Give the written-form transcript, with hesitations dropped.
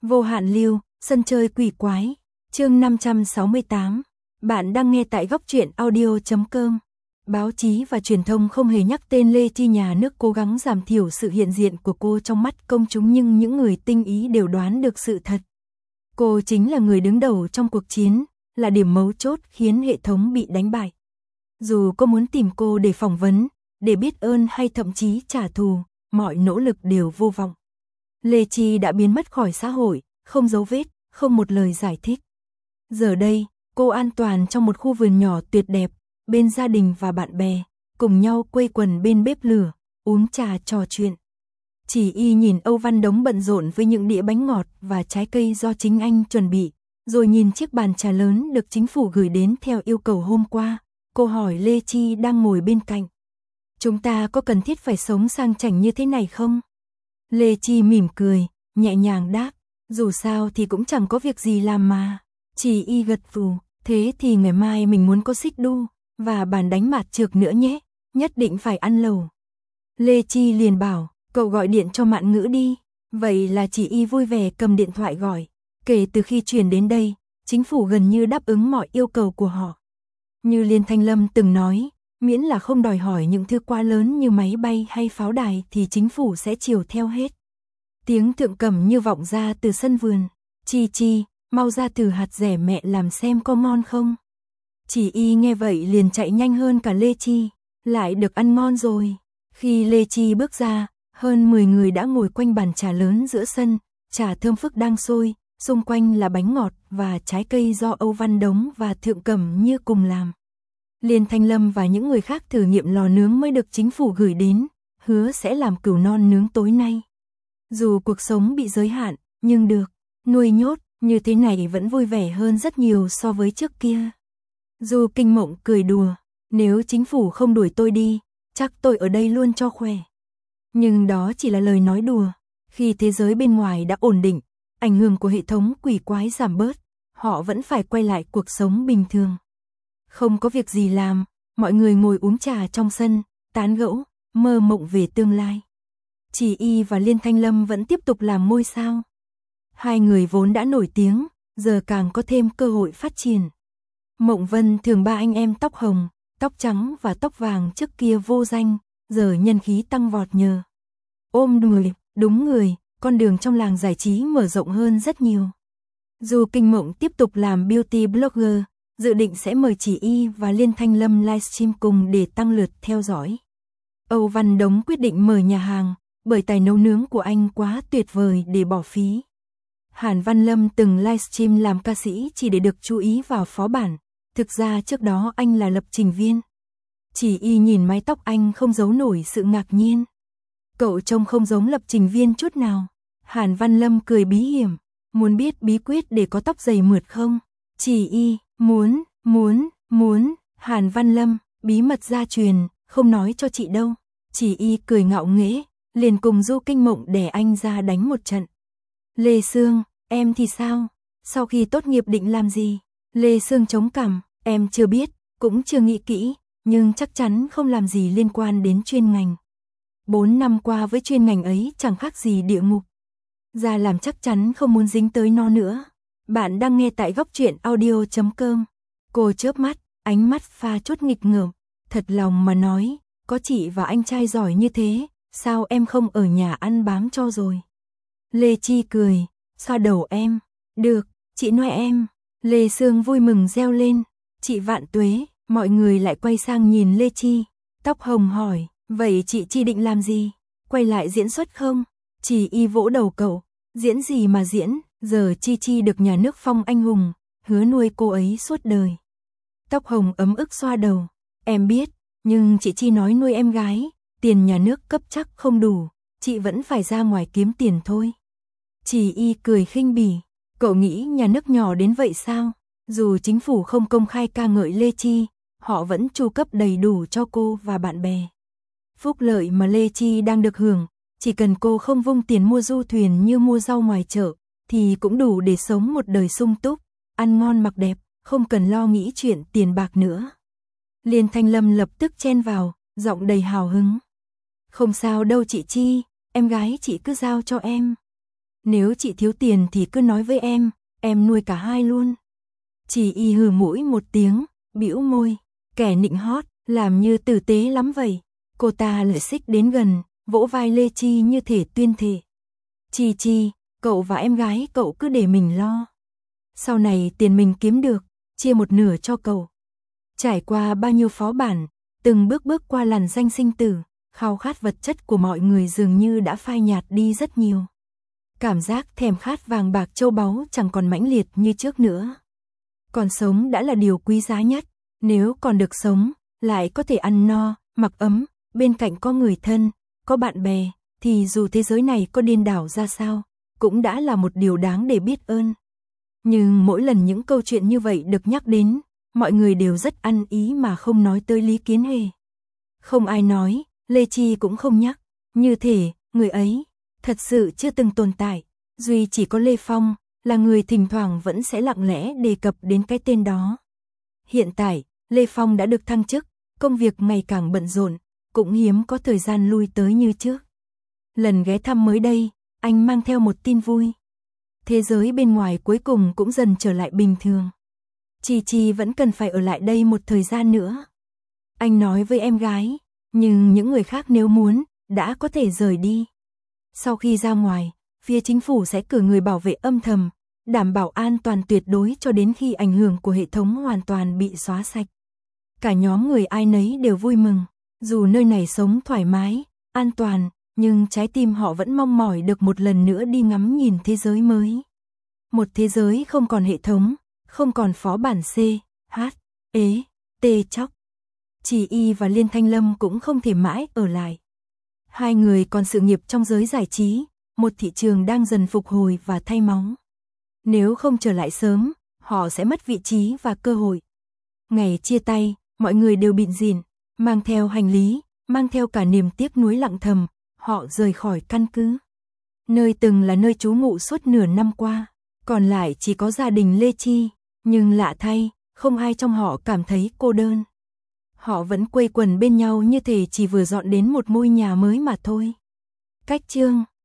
Vô hạn lưu, sân chơi quỷ quái, chương 568. Bạn đang nghe tại góc truyện audio.com. Báo chí và truyền thông không hề nhắc tên Lê Chi, nhà nước cố gắng giảm thiểu sự hiện diện của cô trong mắt công chúng, nhưng những người tinh ý đều đoán được sự thật. Cô chính là người đứng đầu trong cuộc chiến, là điểm mấu chốt khiến hệ thống bị đánh bại. Dù có muốn tìm cô để phỏng vấn, để biết ơn hay thậm chí trả thù, mọi nỗ lực đều vô vọng. Lê Chi đã biến mất khỏi xã hội, không dấu vết, không một lời giải thích. Giờ đây, cô an toàn trong một khu vườn nhỏ tuyệt đẹp, bên gia đình và bạn bè, cùng nhau quây quần bên bếp lửa, uống trà trò chuyện. Chỉ y nhìn Âu Văn Đống bận rộn với những đĩa bánh ngọt và trái cây do chính anh chuẩn bị, rồi nhìn chiếc bàn trà lớn được chính phủ gửi đến theo yêu cầu hôm qua. Cô hỏi Lê Chi đang ngồi bên cạnh: "Chúng ta có cần thiết phải sống sang chảnh như thế này không?" Lê Chi mỉm cười, nhẹ nhàng đáp: "Dù sao thì cũng chẳng có việc gì làm mà." Chỉ y gật gù: "Thế thì ngày mai mình muốn có xích đu và bàn đánh mạt trược nữa nhé, nhất định phải ăn lẩu." Lê Chi liền bảo: "Cậu gọi điện cho Mạn Ngữ đi." Vậy là Chỉ y vui vẻ cầm điện thoại gọi. Kể từ khi chuyển đến đây, chính phủ gần như đáp ứng mọi yêu cầu của họ. Như Liên Thanh Lâm từng nói, miễn là không đòi hỏi những thứ quá lớn như máy bay hay pháo đài thì chính phủ sẽ chiều theo hết. Tiếng Thượng Cẩm như vọng ra từ sân vườn: "Chi Chi, mau ra thử hạt dẻ mẹ làm xem có ngon không." Chỉ y nghe vậy liền chạy nhanh hơn cả Lê Chi: "Lại được ăn ngon rồi." Khi Lê Chi bước ra, hơn 10 người đã ngồi quanh bàn trà lớn giữa sân, trà thơm phức đang sôi, xung quanh là bánh ngọt và trái cây do Âu Văn Đống và Thượng Cẩm Như cùng làm. Liên Thanh Lâm và những người khác thử nghiệm lò nướng mới được chính phủ gửi đến, hứa sẽ làm cừu non nướng tối nay. Dù cuộc sống bị giới hạn, nhưng được nuôi nhốt như thế này vẫn vui vẻ hơn rất nhiều so với trước kia. Dù Kinh Mộng cười đùa: "Nếu chính phủ không đuổi tôi đi, chắc tôi ở đây luôn cho khỏe." Nhưng đó chỉ là lời nói đùa. Khi thế giới bên ngoài đã ổn định, ảnh hưởng của hệ thống quỷ quái giảm bớt, họ vẫn phải quay lại cuộc sống bình thường. Không có việc gì làm, mọi người ngồi uống trà trong sân, tán gẫu, mơ mộng về tương lai. Chỉ y và Liên Thanh Lâm vẫn tiếp tục làm ngôi sao. Hai người vốn đã nổi tiếng, giờ càng có thêm cơ hội phát triển. Mộng Vân thường ba anh em tóc hồng, tóc trắng và tóc vàng trước kia vô danh, giờ nhân khí tăng vọt nhờ ôm đúng người, con đường trong làng giải trí mở rộng hơn rất nhiều. Dù Kinh Mộng tiếp tục làm beauty blogger, dự định sẽ mời Chỉ y và Liên Thanh Lâm livestream cùng để tăng lượt theo dõi. Âu Văn Đống quyết định mở nhà hàng, bởi tài nấu nướng của anh quá tuyệt vời để bỏ phí. Hàn Văn Lâm từng livestream làm ca sĩ chỉ để được chú ý vào phó bản, thực ra trước đó anh là lập trình viên. Chỉ y nhìn mái tóc anh không giấu nổi sự ngạc nhiên: "Cậu trông không giống lập trình viên chút nào." Hàn Văn Lâm cười bí hiểm: "Muốn biết bí quyết để có tóc dày mượt không?" Chỉ y: Muốn. Hàn Văn Lâm: "Bí mật gia truyền, không nói cho chị đâu." Chỉ y cười ngạo nghễ, liền cùng Du Kinh Mộng đè anh ra đánh một trận. "Lê Sương, em thì sao? Sau khi tốt nghiệp định làm gì?" Lê Sương chống cằm: "Em chưa biết, cũng chưa nghĩ kỹ, nhưng chắc chắn không làm gì liên quan đến chuyên ngành. 4 năm qua với chuyên ngành ấy chẳng khác gì địa ngục. Ra làm chắc chắn không muốn dính tới nó nữa." Bạn đang nghe tại góc truyện audio.com. Cô chớp mắt, ánh mắt pha chút nghịch ngợm: "Thật lòng mà nói, có chị và anh trai giỏi như thế, sao em không ở nhà ăn bám cho rồi?" Lê Chi cười, xoa đầu em: "Được, chị nuôi em." Lê Sương vui mừng reo lên: "Chị vạn tuế." Mọi người lại quay sang nhìn Lê Chi. Tóc hồng hỏi: "Vậy chị Chi định làm gì? Quay lại diễn xuất không?" Chỉ y vỗ đầu cậu: "Diễn gì mà diễn, giờ Chi Chi được nhà nước phong anh hùng, hứa nuôi cô ấy suốt đời." Tóc hồng ấm ức xoa đầu: "Em biết, nhưng chị Chi nói nuôi em gái, tiền nhà nước cấp chắc không đủ, chị vẫn phải ra ngoài kiếm tiền thôi." Chỉ y cười khinh bỉ: "Cậu nghĩ nhà nước nhỏ đến vậy sao? Dù chính phủ không công khai ca ngợi Lê Chi, họ vẫn chu cấp đầy đủ cho cô và bạn bè. Phúc lợi mà Lê Chi đang được hưởng, chỉ cần cô không vung tiền mua du thuyền như mua rau ngoài chợ, thì cũng đủ để sống một đời sung túc, ăn ngon mặc đẹp, không cần lo nghĩ chuyện tiền bạc nữa." Liên Thanh Lâm lập tức chen vào, giọng đầy hào hứng: "Không sao đâu chị Chi, em gái chị cứ giao cho em." Nếu chị thiếu tiền thì cứ nói với em nuôi cả hai luôn. Chị y hừ mũi một tiếng, bĩu môi, kẻ nịnh hót, làm như tử tế lắm vậy. Cô ta lại xích đến gần, vỗ vai Lê Chi như thể tuyên thệ. Chi, cậu và em gái cậu cứ để mình lo. Sau này tiền mình kiếm được, chia một nửa cho cậu. Trải qua bao nhiêu phó bản, từng bước qua làn danh sinh tử, khao khát vật chất của mọi người dường như đã phai nhạt đi rất nhiều. Cảm giác thèm khát vàng bạc châu báu chẳng còn mãnh liệt như trước nữa. Còn sống đã là điều quý giá nhất, nếu còn được sống, lại có thể ăn no, mặc ấm, bên cạnh có người thân, có bạn bè, thì dù thế giới này có điên đảo ra sao, cũng đã là một điều đáng để biết ơn. Nhưng mỗi lần những câu chuyện như vậy được nhắc đến, mọi người đều rất ăn ý mà không nói tới Lý Kiến Hề. Không ai nói, Lê Chi cũng không nhắc, như thể người ấy thật sự chưa từng tồn tại, duy chỉ có Lê Phong là người thỉnh thoảng vẫn sẽ lặng lẽ đề cập đến cái tên đó. Hiện tại, Lê Phong đã được thăng chức, công việc ngày càng bận rộn, cũng hiếm có thời gian lui tới như trước. Lần ghé thăm mới đây, anh mang theo một tin vui. Thế giới bên ngoài cuối cùng cũng dần trở lại bình thường. Chi vẫn cần phải ở lại đây một thời gian nữa. Anh nói với em gái, nhưng những người khác nếu muốn, đã có thể rời đi. Sau khi ra ngoài, phía chính phủ sẽ cử người bảo vệ âm thầm, đảm bảo an toàn tuyệt đối cho đến khi ảnh hưởng của hệ thống hoàn toàn bị xóa sạch. Cả nhóm người ai nấy đều vui mừng, dù nơi này sống thoải mái, an toàn, nhưng trái tim họ vẫn mong mỏi được một lần nữa đi ngắm nhìn thế giới mới. Một thế giới không còn hệ thống, không còn phó bản C, H, E, T chóc. Chỉ Y và Liên Thanh Lâm cũng không thể mãi ở lại. Hai người còn sự nghiệp trong giới giải trí, một thị trường đang dần phục hồi và thay máu. Nếu không trở lại sớm, họ sẽ mất vị trí và cơ hội. Ngày chia tay, mọi người đều bịn rỉn, mang theo hành lý, mang theo cả niềm tiếc nuối lặng thầm, họ rời khỏi căn cứ. Nơi từng là nơi trú ngụ suốt nửa năm qua, còn lại chỉ có gia đình Lê Chi, nhưng lạ thay, không ai trong họ cảm thấy cô đơn. Họ vẫn quây quần bên nhau như thể chỉ vừa dọn đến một ngôi nhà mới mà thôi. Cách chương